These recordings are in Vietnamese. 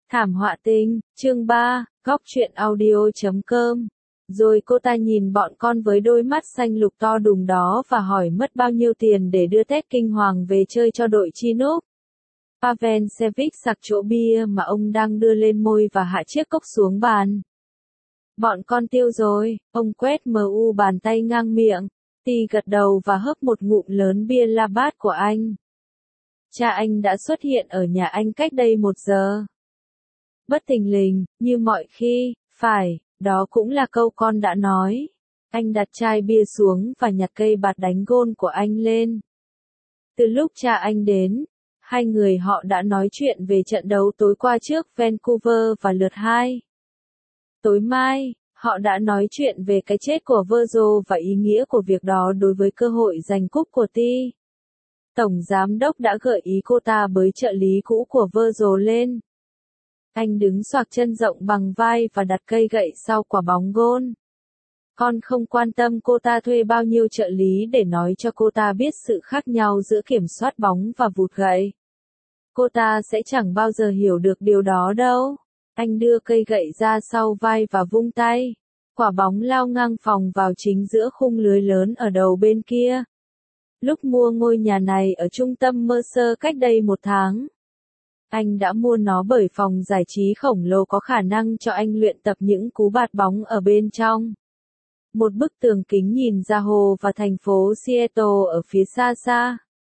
Thảm họa tinh, chương 3, góc truyện audio.com. Rồi cô ta nhìn bọn con với đôi mắt xanh lục to đùng đó và hỏi mất bao nhiêu tiền để đưa Tết Kinh Hoàng về chơi cho đội Chinook. Pavel Sevich sặc chỗ bia mà ông đang đưa lên môi và hạ chiếc cốc xuống bàn. Bọn con tiêu rồi, ông quét bàn tay ngang miệng. Ti gật đầu và hớp một ngụm lớn bia Labatt của anh. Cha anh đã xuất hiện ở nhà anh cách đây 1 giờ. Bất thình lình, như mọi khi, phải, đó cũng là câu con đã nói. Anh đặt chai bia xuống và nhặt cây bạt đánh gôn của anh lên. Từ lúc cha anh đến, hai người họ đã nói chuyện về trận đấu tối qua trước Vancouver và lượt 2. Tối mai, họ đã nói chuyện về cái chết của Virgil và ý nghĩa của việc đó đối với cơ hội giành cúp của Ti. Tổng giám đốc đã gợi ý cô ta bới trợ lý cũ của Virgil lên. Anh đứng xoạc chân rộng bằng vai và đặt cây gậy sau quả bóng gôn. Con không quan tâm cô ta thuê bao nhiêu trợ lý để nói cho cô ta biết sự khác nhau giữa kiểm soát bóng và vụt gậy. Cô ta sẽ chẳng bao giờ hiểu được điều đó đâu. Anh đưa cây gậy ra sau vai và vung tay. Quả bóng lao ngang phòng vào chính giữa khung lưới lớn ở đầu bên kia. Lúc mua ngôi nhà này ở trung tâm Mercer cách đây 1 tháng, anh đã mua nó bởi phòng giải trí khổng lồ có khả năng cho anh luyện tập những cú bạt bóng ở bên trong. Một bức tường kính nhìn ra hồ và thành phố Seattle ở phía xa xa.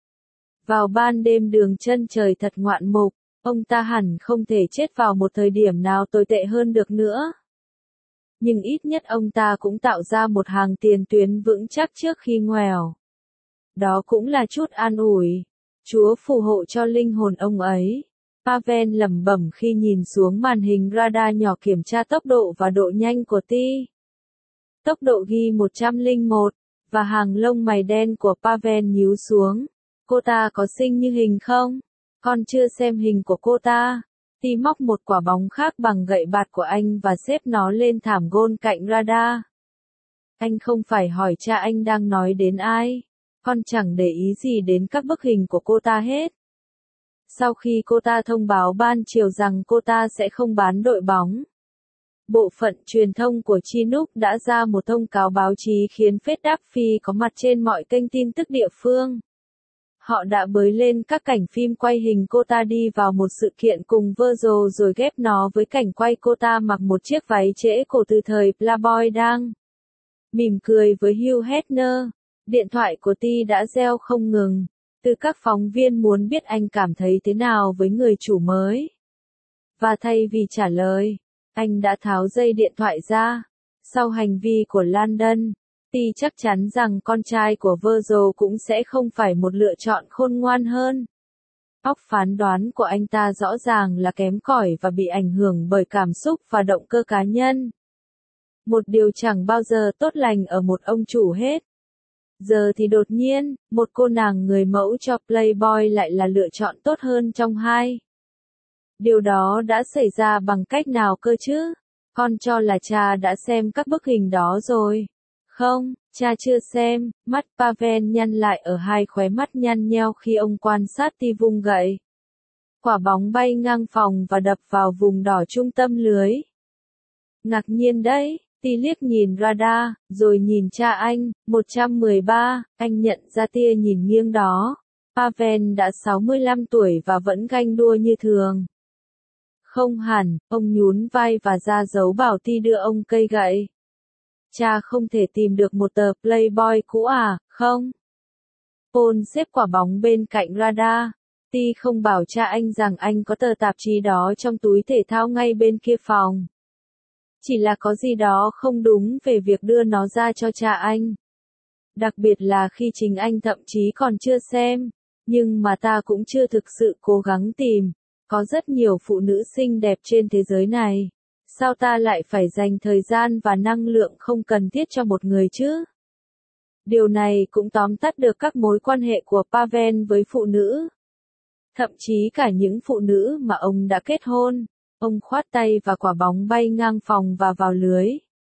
Vào ban đêm đường chân trời thật ngoạn mục, ông ta hẳn không thể chết vào một thời điểm nào tồi tệ hơn được nữa. Nhưng ít nhất ông ta cũng tạo ra một hàng tiền tuyến vững chắc trước khi ngoèo. Đó cũng là chút an ủi. Chúa phù hộ cho linh hồn ông ấy. Pavel lẩm bẩm khi nhìn xuống màn hình radar nhỏ kiểm tra tốc độ và độ nhanh của Ti. Tốc độ ghi 101, và hàng lông mày đen của Pavel nhíu xuống. Cô ta có xinh như hình không? Con chưa xem hình của cô ta. Ti móc một quả bóng khác bằng gậy bạt của anh và xếp nó lên thảm gôn cạnh radar. Anh không phải hỏi cha anh đang nói đến ai. Con chẳng để ý gì đến các bức hình của cô ta hết. Sau khi cô ta thông báo ban chiều rằng cô ta sẽ không bán đội bóng, bộ phận truyền thông của Chinook đã ra một thông cáo báo chí khiến Fred Duffy có mặt trên mọi kênh tin tức địa phương. Họ đã bới lên các cảnh phim quay hình cô ta đi vào một sự kiện cùng Virgil rồi ghép nó với cảnh quay cô ta mặc một chiếc váy trễ cổ từ thời Playboy đang mỉm cười với Hugh Hefner. Điện thoại của Ti đã reo không ngừng, từ các phóng viên muốn biết anh cảm thấy thế nào với người chủ mới. Và thay vì trả lời, anh đã tháo dây điện thoại ra. Sau hành vi của Landon, Ti chắc chắn rằng con trai của Virgil cũng sẽ không phải một lựa chọn khôn ngoan hơn. Óc phán đoán của anh ta rõ ràng là kém cỏi và bị ảnh hưởng bởi cảm xúc và động cơ cá nhân. Một điều chẳng bao giờ tốt lành ở một ông chủ hết. Giờ thì đột nhiên, một cô nàng người mẫu cho Playboy lại là lựa chọn tốt hơn trong hai. Điều đó đã xảy ra bằng cách nào cơ chứ? Con cho là cha đã xem các bức hình đó rồi. Không, cha chưa xem. Mắt Pavel nhăn lại ở hai khóe mắt nhăn nheo khi ông quan sát Ti vung gậy. Quả bóng bay ngang phòng và đập vào vùng đỏ trung tâm lưới. Ngạc nhiên đấy. Ti liếc nhìn radar, rồi nhìn cha anh. 113, anh nhận ra tia nhìn nghiêng đó. Pavel đã 65 tuổi và vẫn ganh đua như thường. Không hẳn, ông nhún vai và ra dấu bảo Ti đưa ông cây gậy. Cha không thể tìm được một tờ Playboy cũ à, không? Paul xếp quả bóng bên cạnh radar. Ti không bảo cha anh rằng anh có tờ tạp chí đó trong túi thể thao ngay bên kia phòng. Chỉ là có gì đó không đúng về việc đưa nó ra cho cha anh. Đặc biệt là khi chính anh thậm chí còn chưa xem. Nhưng mà ta cũng chưa thực sự cố gắng tìm. Có rất nhiều phụ nữ xinh đẹp trên thế giới này. Sao ta lại phải dành thời gian và năng lượng không cần thiết cho một người chứ? Điều này cũng tóm tắt được các mối quan hệ của Pavel với phụ nữ. Thậm chí cả những phụ nữ mà ông đã kết hôn. Ông khoát tay và quả bóng bay ngang phòng và vào lưới.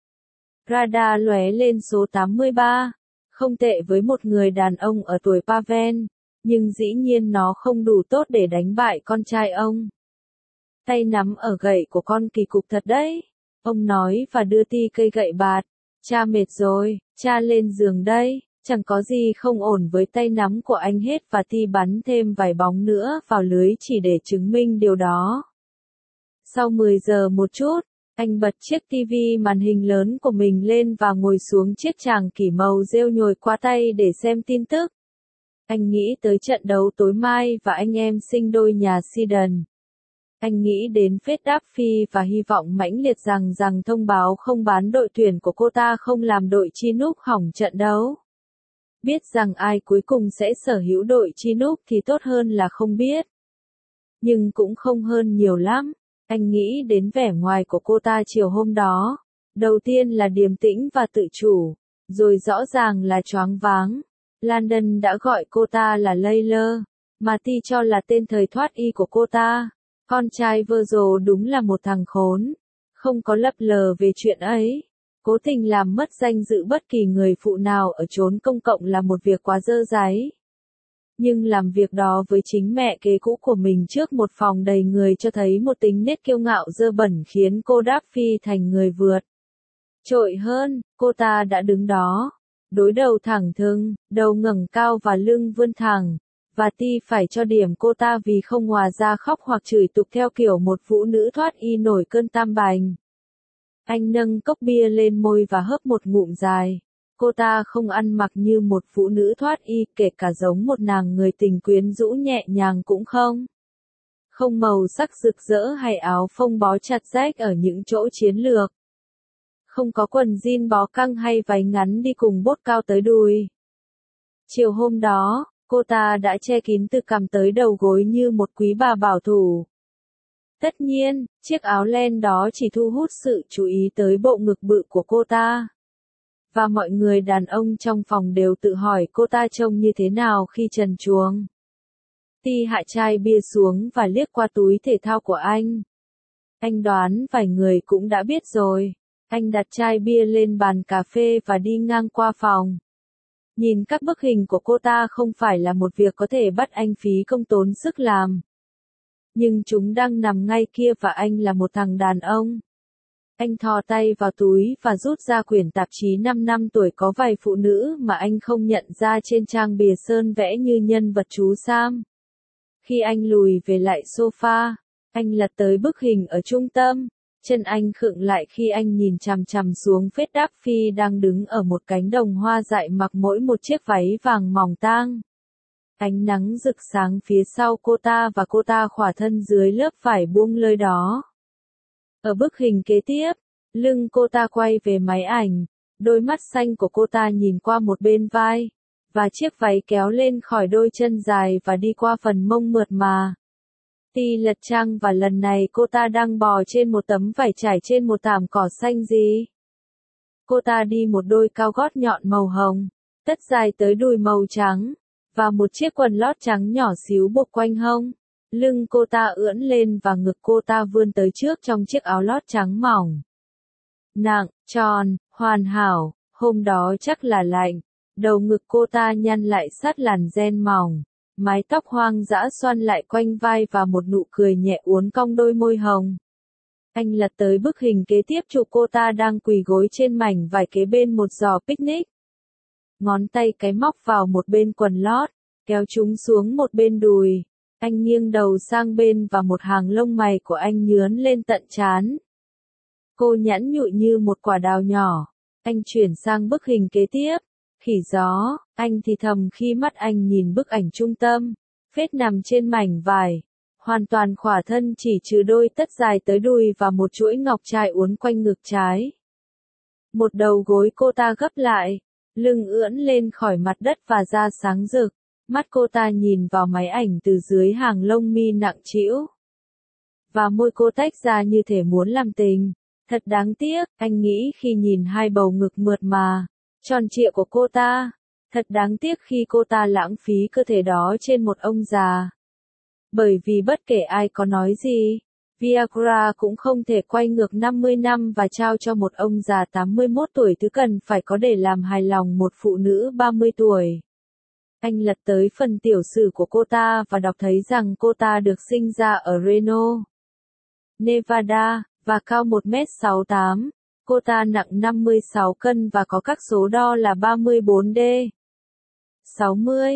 Radar lóe lên số 83. Không tệ với một người đàn ông ở tuổi Pavel, nhưng dĩ nhiên nó không đủ tốt để đánh bại con trai ông. Tay nắm ở gậy của con kỳ cục thật đấy. Ông nói và đưa Ti cây gậy bạt. Cha mệt rồi, cha lên giường đây. Chẳng có gì không ổn với tay nắm của anh hết và Ti bắn thêm vài bóng nữa vào lưới chỉ để chứng minh điều đó. Sau 10 giờ một chút, anh bật chiếc tivi màn hình lớn của mình lên và ngồi xuống chiếc tràng kỷ màu rêu nhồi qua tay để xem tin tức. Anh nghĩ tới trận đấu tối mai và anh em sinh đôi nhà Sedan. Anh nghĩ đến Phết Đáp Phi và hy vọng mãnh liệt rằng thông báo không bán đội tuyển của cô ta không làm đội Chinook hỏng trận đấu. Biết rằng ai cuối cùng sẽ sở hữu đội Chinook thì tốt hơn là không biết. Nhưng cũng không hơn nhiều lắm. Anh nghĩ đến vẻ ngoài của cô ta chiều hôm đó. Đầu tiên là điềm tĩnh và tự chủ, rồi rõ ràng là choáng váng. Landon đã gọi cô ta là Layla, mà Ti cho là tên thời thoát y của cô ta. Con trai Virgil đúng là một thằng khốn. Không có lấp lờ về chuyện ấy. Cố tình làm mất danh dự bất kỳ người phụ nào ở chốn công cộng là một việc quá dơ dáy. Nhưng làm việc đó với chính mẹ kế cũ của mình trước một phòng đầy người cho thấy một tính nết kiêu ngạo dơ bẩn khiến cô Đáp Phi thành người vượt trội hơn. Cô ta đã đứng đó, đối đầu thẳng thừng, đầu ngẩng cao và lưng vươn thẳng, và Ti phải cho điểm cô ta vì không hòa ra khóc hoặc chửi tục theo kiểu một phụ nữ thoát y nổi cơn tam bành. Anh nâng cốc bia lên môi và hớp một ngụm dài. Cô ta không ăn mặc như một phụ nữ thoát y, kể cả giống một nàng người tình quyến rũ nhẹ nhàng cũng không. Không màu sắc rực rỡ hay áo phông bó chặt rách ở những chỗ chiến lược. Không có quần jean bó căng hay váy ngắn đi cùng bốt cao tới đùi. Chiều hôm đó, cô ta đã che kín từ cằm tới đầu gối như một quý bà bảo thủ. Tất nhiên, chiếc áo len đó chỉ thu hút sự chú ý tới bộ ngực bự của cô ta. Và mọi người đàn ông trong phòng đều tự hỏi cô ta trông như thế nào khi trần truồng. Ti hạ chai bia xuống và liếc qua túi thể thao của anh. Anh đoán vài người cũng đã biết rồi. Anh đặt chai bia lên bàn cà phê và đi ngang qua phòng. Nhìn các bức hình của cô ta không phải là một việc có thể bắt anh phí công tốn sức làm. Nhưng chúng đang nằm ngay kia và anh là một thằng đàn ông. Anh thò tay vào túi và rút ra quyển tạp chí 5 năm tuổi có vài phụ nữ mà anh không nhận ra trên trang bìa sơn vẽ như nhân vật chú Sam. Khi anh lùi về lại sofa, anh lật tới bức hình ở trung tâm. Chân anh khựng lại khi anh nhìn chằm chằm xuống Phết Đáp Phi đang đứng ở một cánh đồng hoa dại mặc mỗi một chiếc váy vàng mỏng tang. Ánh nắng rực sáng phía sau cô ta và cô ta khỏa thân dưới lớp vải buông lơi đó. Ở bức hình kế tiếp, lưng cô ta quay về máy ảnh, đôi mắt xanh của cô ta nhìn qua một bên vai, và chiếc váy kéo lên khỏi đôi chân dài và đi qua phần mông mượt mà. Ti lật trang và lần này cô ta đang bò trên một tấm vải trải trên một thảm cỏ xanh gì. Cô ta đi một đôi cao gót nhọn màu hồng, tất dài tới đùi màu trắng, và một chiếc quần lót trắng nhỏ xíu buộc quanh hông. Lưng cô ta ưỡn lên và ngực cô ta vươn tới trước trong chiếc áo lót trắng mỏng. Nặng, tròn, hoàn hảo, hôm đó chắc là lạnh. Đầu ngực cô ta nhăn lại sát làn ren mỏng. Mái tóc hoang dã xoăn lại quanh vai và một nụ cười nhẹ uốn cong đôi môi hồng. Anh lật tới bức hình kế tiếp chụp cô ta đang quỳ gối trên mảnh vải kế bên một giò picnic. Ngón tay cái móc vào một bên quần lót, kéo chúng xuống một bên đùi. Anh nghiêng đầu sang bên và một hàng lông mày của anh nhướn lên tận trán. Cô nhẵn nhụi như một quả đào nhỏ. Anh chuyển sang bức hình kế tiếp. Khỉ gió, anh thì thầm khi mắt anh nhìn bức ảnh trung tâm. Phết nằm trên mảnh vải. Hoàn toàn khỏa thân chỉ trừ đôi tất dài tới đùi và một chuỗi ngọc trai uốn quanh ngực trái. Một đầu gối cô ta gấp lại. Lưng ưỡn lên khỏi mặt đất và da sáng rực. Mắt cô ta nhìn vào máy ảnh từ dưới hàng lông mi nặng trĩu. Và môi cô tách ra như thể muốn làm tình. Thật đáng tiếc, anh nghĩ khi nhìn hai bầu ngực mượt mà, tròn trịa của cô ta. Thật đáng tiếc khi cô ta lãng phí cơ thể đó trên một ông già. Bởi vì bất kể ai có nói gì, Viagra cũng không thể quay ngược 50 năm và trao cho một ông già 81 tuổi thứ cần phải có để làm hài lòng một phụ nữ 30 tuổi. Anh lật tới phần tiểu sử của cô ta và đọc thấy rằng cô ta được sinh ra ở Reno. Nevada, và cao 1m68. Cô ta nặng 56 cân và có các số đo là 34D, 60,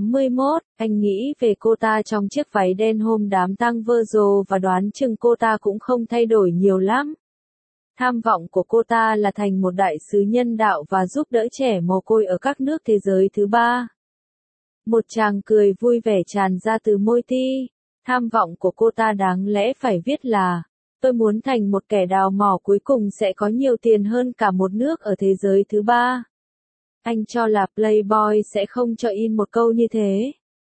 81. Anh nghĩ về cô ta trong chiếc váy đen hôm đám tang Virgil và đoán chừng cô ta cũng không thay đổi nhiều lắm. Tham vọng của cô ta là thành một đại sứ nhân đạo và giúp đỡ trẻ mồ côi ở các nước thế giới thứ ba. Một tràng cười vui vẻ tràn ra từ môi Ti. Tham vọng của cô ta đáng lẽ phải viết là, tôi muốn thành một kẻ đào mỏ cuối cùng sẽ có nhiều tiền hơn cả một nước ở thế giới thứ ba. Anh cho là Playboy sẽ không cho in một câu như thế.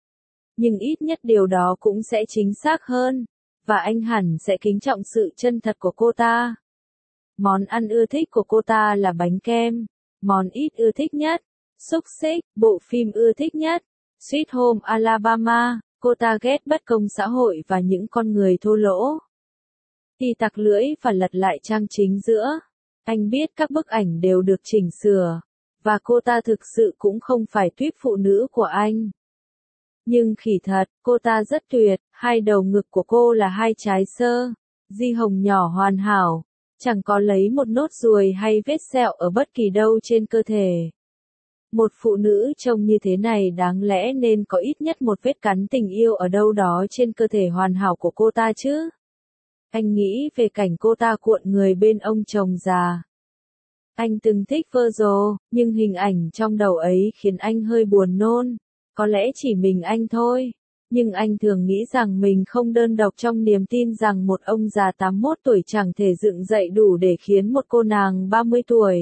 Nhưng ít nhất điều đó cũng sẽ chính xác hơn, và anh hẳn sẽ kính trọng sự chân thật của cô ta. Món ăn ưa thích của cô ta là bánh kem. Món ít ưa thích nhất, xúc xích. Bộ phim ưa thích nhất, Sweet Home Alabama. Cô ta ghét bất công xã hội và những con người thô lỗ. Thì tặc lưỡi và lật lại trang chính giữa. Anh biết các bức ảnh đều được chỉnh sửa, và cô ta thực sự cũng không phải tuýp phụ nữ của anh. Nhưng khỉ thật, cô ta rất tuyệt, hai đầu ngực của cô là hai trái sơ, di hồng nhỏ hoàn hảo, chẳng có lấy một nốt ruồi hay vết sẹo ở bất kỳ đâu trên cơ thể. Một phụ nữ trông như thế này đáng lẽ nên có ít nhất một vết cắn tình yêu ở đâu đó trên cơ thể hoàn hảo của cô ta chứ. Anh nghĩ về cảnh cô ta cuộn người bên ông chồng già. Anh từng thích Virgil, nhưng hình ảnh trong đầu ấy khiến anh hơi buồn nôn. Có lẽ chỉ mình anh thôi. Nhưng anh thường nghĩ rằng mình không đơn độc trong niềm tin rằng một ông già 81 tuổi chẳng thể dựng dậy đủ để khiến một cô nàng 30 tuổi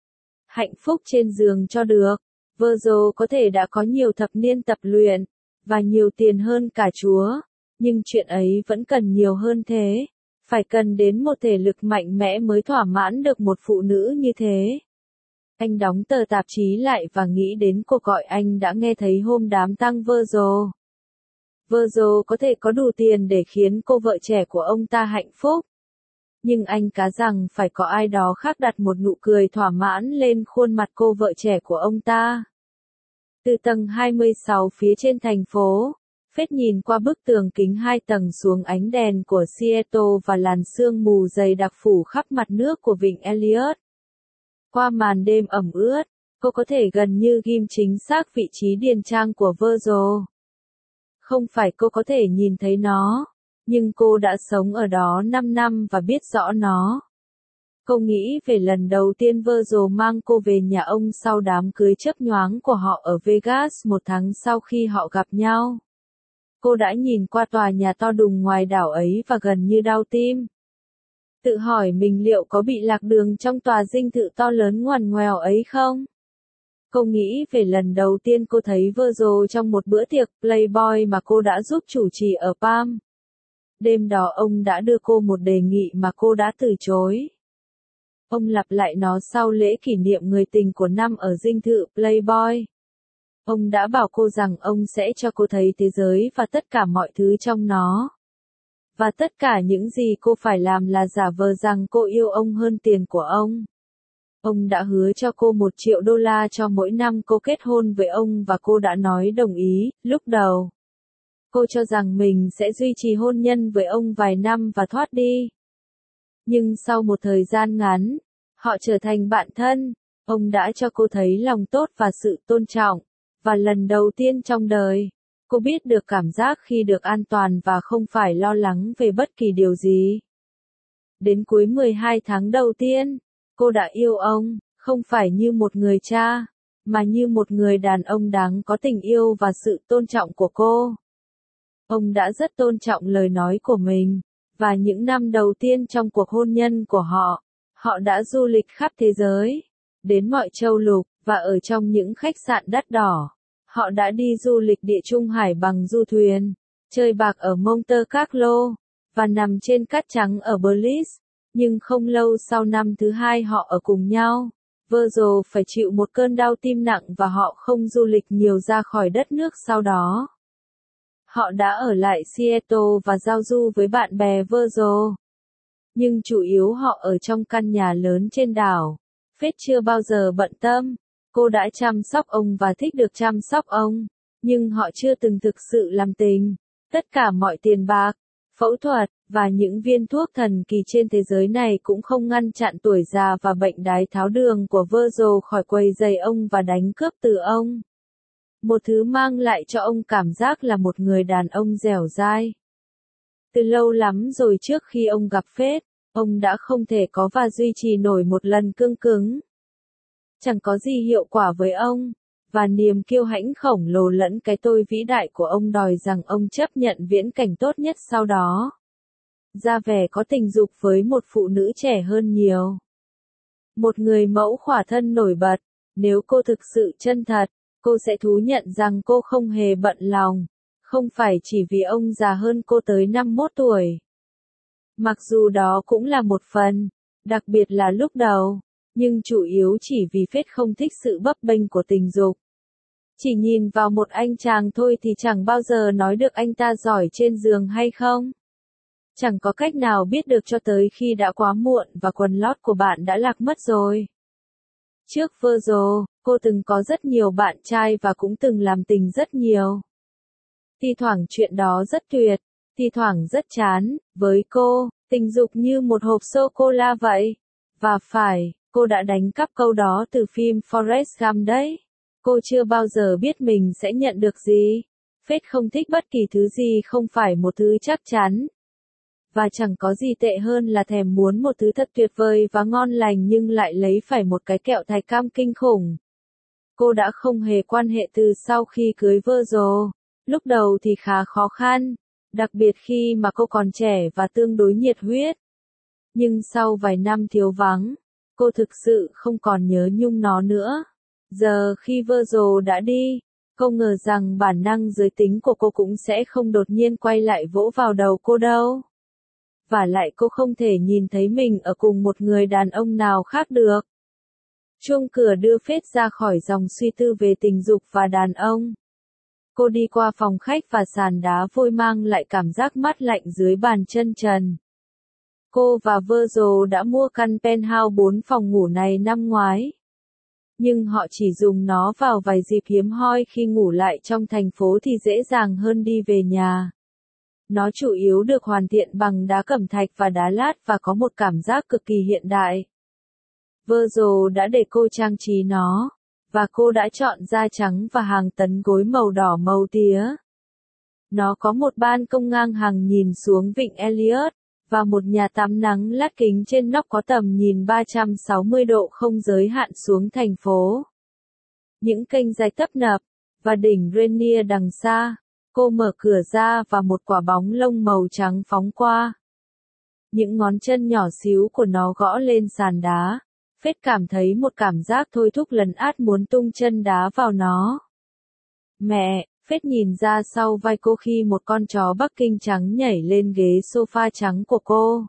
hạnh phúc trên giường cho được. Virgil có thể đã có nhiều thập niên tập luyện, và nhiều tiền hơn cả Chúa. Nhưng chuyện ấy vẫn cần nhiều hơn thế. Phải cần đến một thể lực mạnh mẽ mới thỏa mãn được một phụ nữ như thế. Anh đóng tờ tạp chí lại và nghĩ đến cuộc gọi anh đã nghe thấy hôm đám tang Virgil. Virgil có thể có đủ tiền để khiến cô vợ trẻ của ông ta hạnh phúc. Nhưng anh cá rằng phải có ai đó khác đặt một nụ cười thỏa mãn lên khuôn mặt cô vợ trẻ của ông ta. Từ tầng 26 phía trên thành phố, Phết nhìn qua bức tường kính 2 tầng xuống ánh đèn của Seattle và làn sương mù dày đặc phủ khắp mặt nước của vịnh Elliott. Qua màn đêm ẩm ướt, cô có thể gần như ghim chính xác vị trí điền trang của Virgil. Không phải cô có thể nhìn thấy nó, nhưng cô đã sống ở đó 5 năm và biết rõ nó. Cô nghĩ về lần đầu tiên Virgil mang cô về nhà ông sau đám cưới chớp nhoáng của họ ở Vegas 1 tháng sau khi họ gặp nhau. Cô đã nhìn qua tòa nhà to đùng ngoài đảo ấy và gần như đau tim. Tự hỏi mình liệu có bị lạc đường trong tòa dinh thự to lớn ngoằn ngoèo ấy không? Cô nghĩ về lần đầu tiên cô thấy Virgil trong một bữa tiệc Playboy mà cô đã giúp chủ trì ở Palm. Đêm đó ông đã đưa cô một đề nghị mà cô đã từ chối. Ông lặp lại nó sau lễ kỷ niệm người tình của năm ở dinh thự Playboy. Ông đã bảo cô rằng ông sẽ cho cô thấy thế giới và tất cả mọi thứ trong nó. Và tất cả những gì cô phải làm là giả vờ rằng cô yêu ông hơn tiền của ông. Ông đã hứa cho cô $1 triệu cho mỗi năm cô kết hôn với ông và cô đã nói đồng ý. Lúc đầu, cô cho rằng mình sẽ duy trì hôn nhân với ông vài năm và thoát đi. Nhưng sau một thời gian ngắn, họ trở thành bạn thân. Ông đã cho cô thấy lòng tốt và sự tôn trọng. Và lần đầu tiên trong đời, cô biết được cảm giác khi được an toàn và không phải lo lắng về bất kỳ điều gì. Đến cuối 12 tháng đầu tiên, cô đã yêu ông, không phải như một người cha, mà như một người đàn ông đáng có tình yêu và sự tôn trọng của cô. Ông đã rất tôn trọng lời nói của mình, và những năm đầu tiên trong cuộc hôn nhân của họ, họ đã du lịch khắp thế giới, đến mọi châu lục, và ở trong những khách sạn đắt đỏ. Họ đã đi du lịch Địa Trung Hải bằng du thuyền, chơi bạc ở Monte Carlo, và nằm trên cát trắng ở Belize. Nhưng không lâu sau năm thứ 2 họ ở cùng nhau, Virgil phải chịu một cơn đau tim nặng và họ không du lịch nhiều ra khỏi đất nước sau đó. Họ đã ở lại Seattle và giao du với bạn bè Virgil. Nhưng chủ yếu họ ở trong căn nhà lớn trên đảo. Phết chưa bao giờ bận tâm. Cô đã chăm sóc ông và thích được chăm sóc ông. Nhưng họ chưa từng thực sự làm tình. Tất cả mọi tiền bạc, phẫu thuật, và những viên thuốc thần kỳ trên thế giới này cũng không ngăn chặn tuổi già và bệnh đái tháo đường của Virgil khỏi quấy rầy ông và đánh cướp từ ông. Một thứ mang lại cho ông cảm giác là một người đàn ông dẻo dai. Từ lâu lắm rồi trước khi ông gặp Fate, ông đã không thể có và duy trì nổi một lần cương cứng. Chẳng có gì hiệu quả với ông, và niềm kiêu hãnh khổng lồ lẫn cái tôi vĩ đại của ông đòi rằng ông chấp nhận viễn cảnh tốt nhất sau đó. Ra vẻ có tình dục với một phụ nữ trẻ hơn nhiều. Một người mẫu khỏa thân nổi bật, nếu cô thực sự chân thật, cô sẽ thú nhận rằng cô không hề bận lòng, không phải chỉ vì ông già hơn cô tới 51 tuổi. Mặc dù đó cũng là một phần, đặc biệt là lúc đầu, nhưng chủ yếu chỉ vì Fate không thích sự bấp bênh của tình dục. Chỉ nhìn vào một anh chàng thôi thì chẳng bao giờ nói được anh ta giỏi trên giường hay không. Chẳng có cách nào biết được cho tới khi đã quá muộn và quần lót của bạn đã lạc mất rồi. Trước Virgil, cô từng có rất nhiều bạn trai và cũng từng làm tình rất nhiều. Thi thoảng chuyện đó rất tuyệt, thi thoảng rất chán, với cô, tình dục như một hộp sô-cô-la vậy. Và phải, cô đã đánh cắp câu đó từ phim Forrest Gump đấy. Cô chưa bao giờ biết mình sẽ nhận được gì. Fate không thích bất kỳ thứ gì không phải một thứ chắc chắn. Và chẳng có gì tệ hơn là thèm muốn một thứ thật tuyệt vời và ngon lành nhưng lại lấy phải một cái kẹo thạch cam kinh khủng. Cô đã không hề quan hệ từ sau khi cưới Virgil. Lúc đầu thì khá khó khăn, đặc biệt khi mà cô còn trẻ và tương đối nhiệt huyết. Nhưng sau vài năm thiếu vắng, cô thực sự không còn nhớ nhung nó nữa. Giờ khi Virgil đã đi, cô ngờ rằng bản năng giới tính của cô cũng sẽ không đột nhiên quay lại vỗ vào đầu cô đâu. Và lại cô không thể nhìn thấy mình ở cùng một người đàn ông nào khác được. Chuông cửa đưa Fate ra khỏi dòng suy tư về tình dục và đàn ông. Cô đi qua phòng khách và sàn đá vôi mang lại cảm giác mát lạnh dưới bàn chân trần. Cô và Virgil đã mua căn penthouse 4 phòng ngủ này năm ngoái. Nhưng họ chỉ dùng nó vào vài dịp hiếm hoi khi ngủ lại trong thành phố thì dễ dàng hơn đi về nhà. Nó chủ yếu được hoàn thiện bằng đá cẩm thạch và đá lát và có một cảm giác cực kỳ hiện đại. Virgil đã để cô trang trí nó, và cô đã chọn da trắng và hàng tấn gối màu đỏ màu tía. Nó có một ban công ngang hàng nhìn xuống vịnh Elliot, và một nhà tắm nắng lát kính trên nóc có tầm nhìn 360 độ không giới hạn xuống thành phố. Những kênh rạch tấp nập, và đỉnh Rainier đằng xa. Cô mở cửa ra và một quả bóng lông màu trắng phóng qua. Những ngón chân nhỏ xíu của nó gõ lên sàn đá. Fate cảm thấy một cảm giác thôi thúc lấn át muốn tung chân đá vào nó. Mẹ, Fate nhìn ra sau vai cô khi một con chó Bắc Kinh trắng nhảy lên ghế sofa trắng của cô.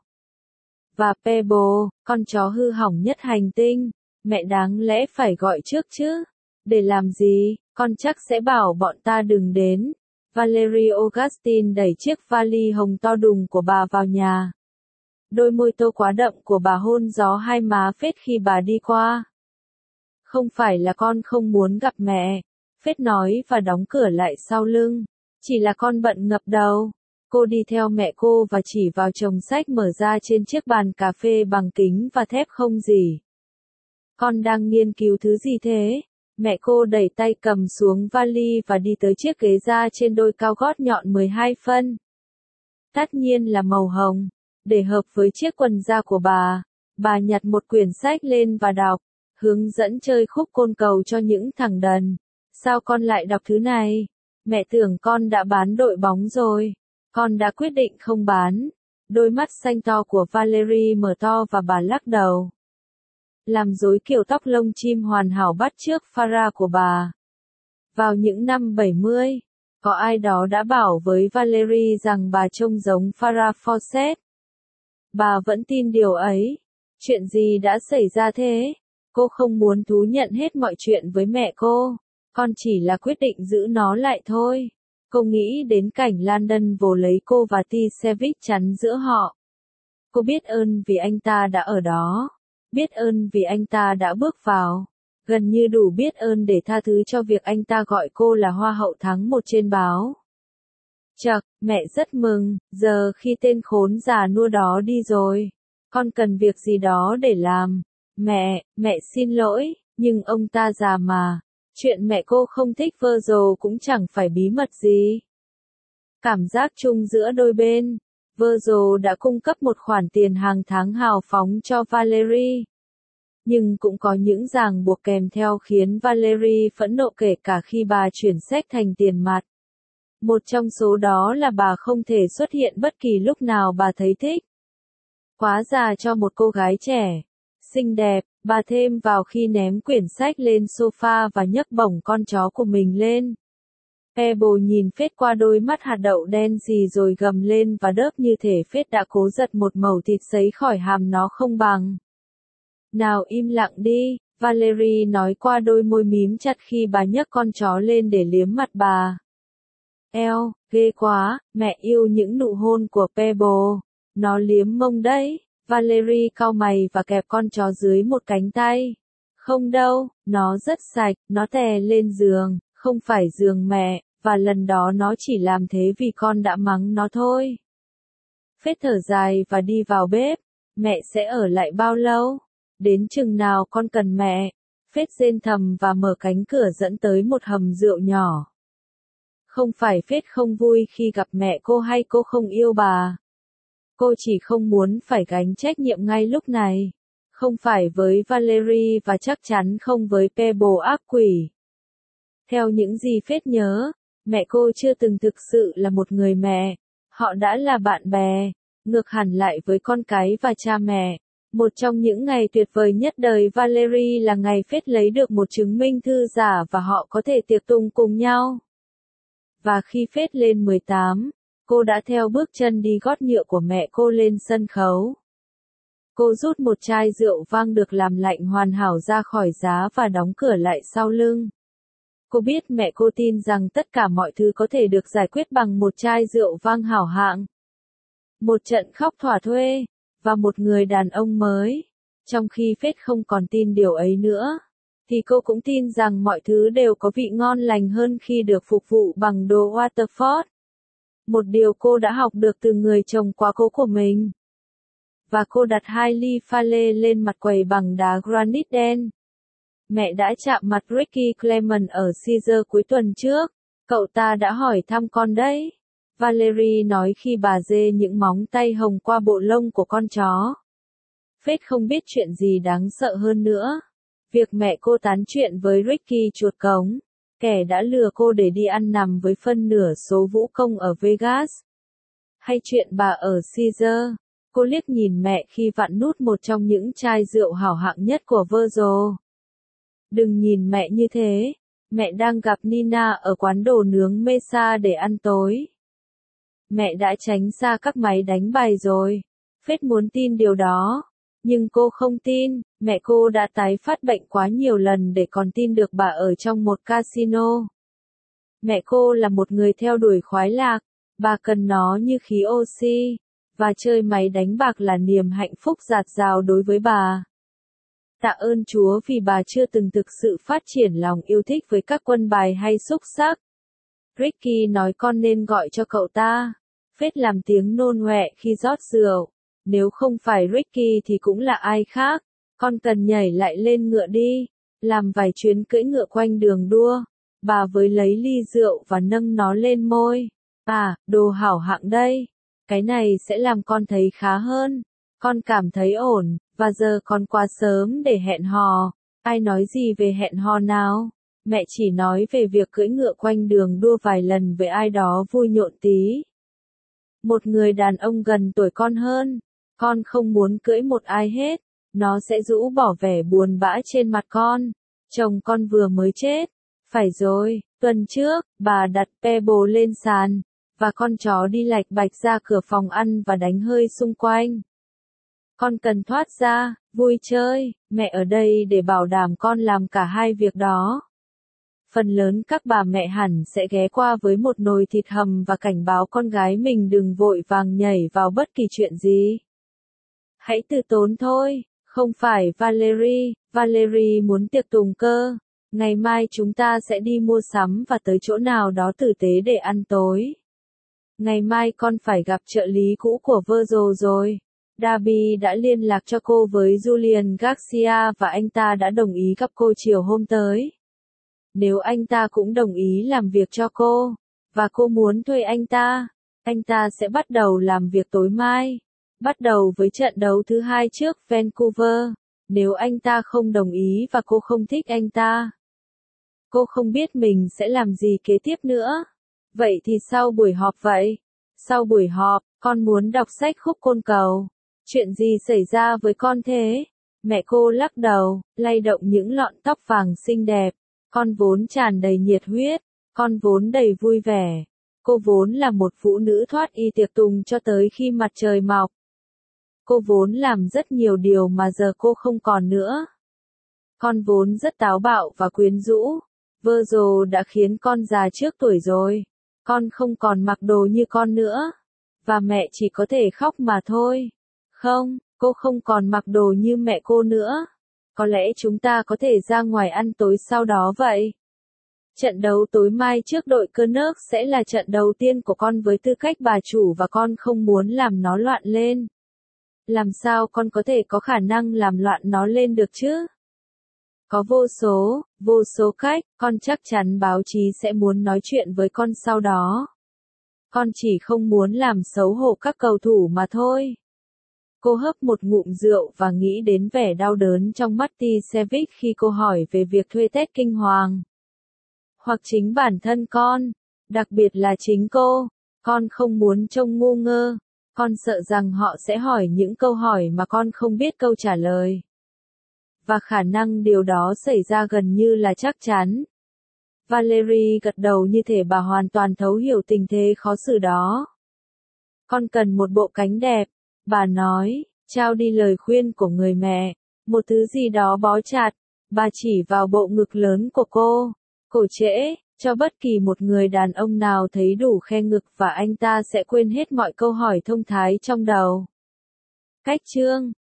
Và Pebble, con chó hư hỏng nhất hành tinh, mẹ đáng lẽ phải gọi trước chứ. Để làm gì, con chắc sẽ bảo bọn ta đừng đến. Valerie Augustine đẩy chiếc vali hồng to đùng của bà vào nhà. Đôi môi tô quá đậm của bà hôn gió hai má Fate khi bà đi qua. Không phải là con không muốn gặp mẹ, Fate nói và đóng cửa lại sau lưng. Chỉ là con bận ngập đầu. Cô đi theo mẹ cô và chỉ vào chồng sách mở ra trên chiếc bàn cà phê bằng kính và thép không gì. Con đang nghiên cứu thứ gì thế? Mẹ cô đẩy tay cầm xuống vali và đi tới chiếc ghế da trên đôi cao gót nhọn 12 phân. Tất nhiên là màu hồng. Để hợp với chiếc quần da của bà nhặt một quyển sách lên và đọc, hướng dẫn chơi khúc côn cầu cho những thằng đần. Sao con lại đọc thứ này? Mẹ tưởng con đã bán đội bóng rồi. Con đã quyết định không bán. Đôi mắt xanh to của Valerie mở to và bà lắc đầu. Làm rối kiểu tóc lông chim hoàn hảo bắt chước Farah của bà. Vào những năm 70, có ai đó đã bảo với Valerie rằng bà trông giống Farah Fawcett. Bà vẫn tin điều ấy. Chuyện gì đã xảy ra thế? Cô không muốn thú nhận hết mọi chuyện với mẹ cô. Con chỉ là quyết định giữ nó lại thôi. Cô nghĩ đến cảnh Landon vồ lấy cô và T. Savage chắn giữa họ. Cô biết ơn vì anh ta đã ở đó. Biết ơn vì anh ta đã bước vào. Gần như đủ biết ơn để tha thứ cho việc anh ta gọi cô là Hoa hậu tháng 1 trên báo. Chậc, mẹ rất mừng, giờ khi tên khốn già nua đó đi rồi, con cần việc gì đó để làm. Mẹ xin lỗi, nhưng ông ta già mà, chuyện mẹ cô không thích Virgil cũng chẳng phải bí mật gì. Cảm giác chung giữa đôi bên, Virgil đã cung cấp một khoản tiền hàng tháng hào phóng cho Valerie. Nhưng cũng có những ràng buộc kèm theo khiến Valerie phẫn nộ kể cả khi bà chuyển séc thành tiền mặt. Một trong số đó là bà không thể xuất hiện bất kỳ lúc nào bà thấy thích. Quá già cho một cô gái trẻ, xinh đẹp, bà thêm vào khi ném quyển sách lên sofa và nhấc bổng con chó của mình lên. Pebble nhìn Phết qua đôi mắt hạt đậu đen xì rồi gầm lên và đớp như thể Phết đã cố giật một mẩu thịt sấy khỏi hàm nó không bằng. Nào im lặng đi, Valerie nói qua đôi môi mím chặt khi bà nhấc con chó lên để liếm mặt bà. Eo, ghê quá, mẹ yêu những nụ hôn của Pebble. Nó liếm mông đấy. Valerie cau mày và kẹp con chó dưới một cánh tay. Không đâu, nó rất sạch, nó tè lên giường, không phải giường mẹ, và lần đó nó chỉ làm thế vì con đã mắng nó thôi. Phết thở dài và đi vào bếp. Mẹ sẽ ở lại bao lâu? Đến chừng nào con cần mẹ? Phết rên thầm và mở cánh cửa dẫn tới một hầm rượu nhỏ. Không phải Phết không vui khi gặp mẹ cô hay cô không yêu bà. Cô chỉ không muốn phải gánh trách nhiệm ngay lúc này. Không phải với Valerie và chắc chắn không với Pebble ác quỷ. Theo những gì Phết nhớ, mẹ cô chưa từng thực sự là một người mẹ. Họ đã là bạn bè, ngược hẳn lại với con cái và cha mẹ. Một trong những ngày tuyệt vời nhất đời Valerie là ngày Phết lấy được một chứng minh thư giả và họ có thể tiệc tùng cùng nhau. Và khi Phết lên 18, cô đã theo bước chân đi gót nhựa của mẹ cô lên sân khấu. Cô rút một chai rượu vang được làm lạnh hoàn hảo ra khỏi giá và đóng cửa lại sau lưng. Cô biết mẹ cô tin rằng tất cả mọi thứ có thể được giải quyết bằng một chai rượu vang hảo hạng. Một trận khóc thỏa thuê, và một người đàn ông mới. Trong khi Phết không còn tin điều ấy nữa, thì cô cũng tin rằng mọi thứ đều có vị ngon lành hơn khi được phục vụ bằng đồ Waterford. Một điều cô đã học được từ người chồng quá cố của mình. Và cô đặt 2 ly pha lê lên mặt quầy bằng đá granite đen. Mẹ đã chạm mặt Ricky Clement ở Caesar cuối tuần trước. Cậu ta đã hỏi thăm con đấy. Valerie nói khi bà dê những móng tay hồng qua bộ lông của con chó. Phết không biết chuyện gì đáng sợ hơn nữa. Việc mẹ cô tán chuyện với Ricky chuột cống, kẻ đã lừa cô để đi ăn nằm với phân nửa số vũ công ở Vegas. Hay chuyện bà ở Caesar. Cô liếc nhìn mẹ khi vặn nút một trong những chai rượu hảo hạng nhất của Virgil. Đừng nhìn mẹ như thế. Mẹ đang gặp Nina ở quán đồ nướng Mesa để ăn tối. Mẹ đã tránh xa các máy đánh bài rồi. Phết muốn tin điều đó. Nhưng cô không tin, mẹ cô đã tái phát bệnh quá nhiều lần để còn tin được bà ở trong một casino. Mẹ cô là một người theo đuổi khoái lạc, bà cần nó như khí oxy, và chơi máy đánh bạc là niềm hạnh phúc dạt dào đối với bà. Tạ ơn Chúa vì bà chưa từng thực sự phát triển lòng yêu thích với các quân bài hay xúc xắc. Ricky nói con nên gọi cho cậu ta. Phết làm tiếng nôn ọe khi rót rượu. Nếu không phải Ricky thì cũng là ai khác. Con cần nhảy lại lên ngựa đi. Làm vài chuyến cưỡi ngựa quanh đường đua. Bà với lấy ly rượu và nâng nó lên môi. À, đồ hảo hạng đây. Cái này sẽ làm con thấy khá hơn. Con cảm thấy ổn, và giờ còn quá sớm để hẹn hò. Ai nói gì về hẹn hò nào? Mẹ chỉ nói về việc cưỡi ngựa quanh đường đua vài lần với ai đó vui nhộn tí. Một người đàn ông gần tuổi con hơn. Con không muốn cưỡi một ai hết. Nó sẽ rũ bỏ vẻ buồn bã trên mặt con. Chồng con vừa mới chết. Phải rồi, tuần trước, bà đặt Pebble lên sàn. Và con chó đi lạch bạch ra cửa phòng ăn và đánh hơi xung quanh. Con cần thoát ra, vui chơi, mẹ ở đây để bảo đảm con làm cả hai việc đó. Phần lớn các bà mẹ hẳn sẽ ghé qua với một nồi thịt hầm và cảnh báo con gái mình đừng vội vàng nhảy vào bất kỳ chuyện gì. Hãy từ tốn thôi, không phải Valerie, Valerie muốn tiệc tùng cơ. Ngày mai chúng ta sẽ đi mua sắm và tới chỗ nào đó tử tế để ăn tối. Ngày mai con phải gặp trợ lý cũ của Virgil rồi. Darby đã liên lạc cho cô với Julian Garcia và anh ta đã đồng ý gặp cô chiều hôm tới. Nếu anh ta cũng đồng ý làm việc cho cô, và cô muốn thuê anh ta sẽ bắt đầu làm việc tối mai. Bắt đầu với trận đấu thứ 2 trước Vancouver. Nếu anh ta không đồng ý và cô không thích anh ta, cô không biết mình sẽ làm gì kế tiếp nữa. Vậy thì sau buổi họp vậy? Sau buổi họp, con muốn đọc sách Khúc Côn Cầu. Chuyện gì xảy ra với con thế? Mẹ cô lắc đầu, lay động những lọn tóc vàng xinh đẹp. Con vốn tràn đầy nhiệt huyết, con vốn đầy vui vẻ. Cô vốn là một phụ nữ thoát y tiệc tùng cho tới khi mặt trời mọc. Cô vốn làm rất nhiều điều mà giờ cô không còn nữa. Con vốn rất táo bạo và quyến rũ. Virgil đã khiến con già trước tuổi rồi. Con không còn mặc đồ như con nữa. Và mẹ chỉ có thể khóc mà thôi. Không, cô không còn mặc đồ như mẹ cô nữa. Có lẽ chúng ta có thể ra ngoài ăn tối sau đó vậy. Trận đấu tối mai trước đội Canucks sẽ là trận đầu tiên của con với tư cách bà chủ và con không muốn làm nó loạn lên. Làm sao con có thể có khả năng làm loạn nó lên được chứ? Có vô số cách, con chắc chắn báo chí sẽ muốn nói chuyện với con sau đó. Con chỉ không muốn làm xấu hổ các cầu thủ mà thôi. Cô hớp một ngụm rượu và nghĩ đến vẻ đau đớn trong mắt Tisevic khi cô hỏi về việc thuê Ted Kinh Hoàng. Hoặc chính bản thân con, đặc biệt là chính cô, con không muốn trông ngu ngơ, con sợ rằng họ sẽ hỏi những câu hỏi mà con không biết câu trả lời. Và khả năng điều đó xảy ra gần như là chắc chắn. Valerie gật đầu như thể bà hoàn toàn thấu hiểu tình thế khó xử đó. Con cần một bộ cánh đẹp, bà nói, trao đi lời khuyên của người mẹ, một thứ gì đó bó chặt, bà chỉ vào bộ ngực lớn của cô, cổ trễ, cho bất kỳ một người đàn ông nào thấy đủ khe ngực và anh ta sẽ quên hết mọi câu hỏi thông thái trong đầu. Cách chương